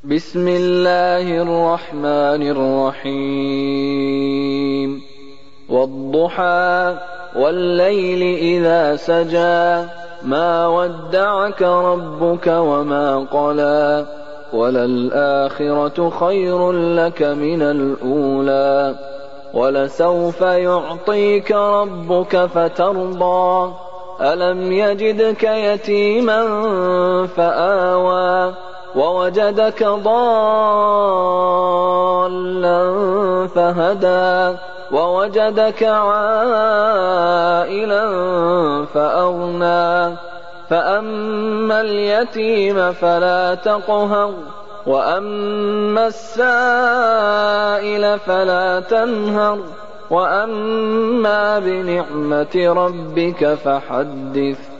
بسم الله الرحمن الرحيم والضحى والليل إذا سجى ما ودعك ربك وما قلى وللآخرة خير لك من الأولى ولسوف يعطيك ربك فترضى ألم يجدك يتيما فآوى ووجدك ضالا فهدى ووجدك عائلا فأغنى فأما اليتيم فلا تقهر وأما السائل فلا تنهر وأما بنعمة ربك فحدث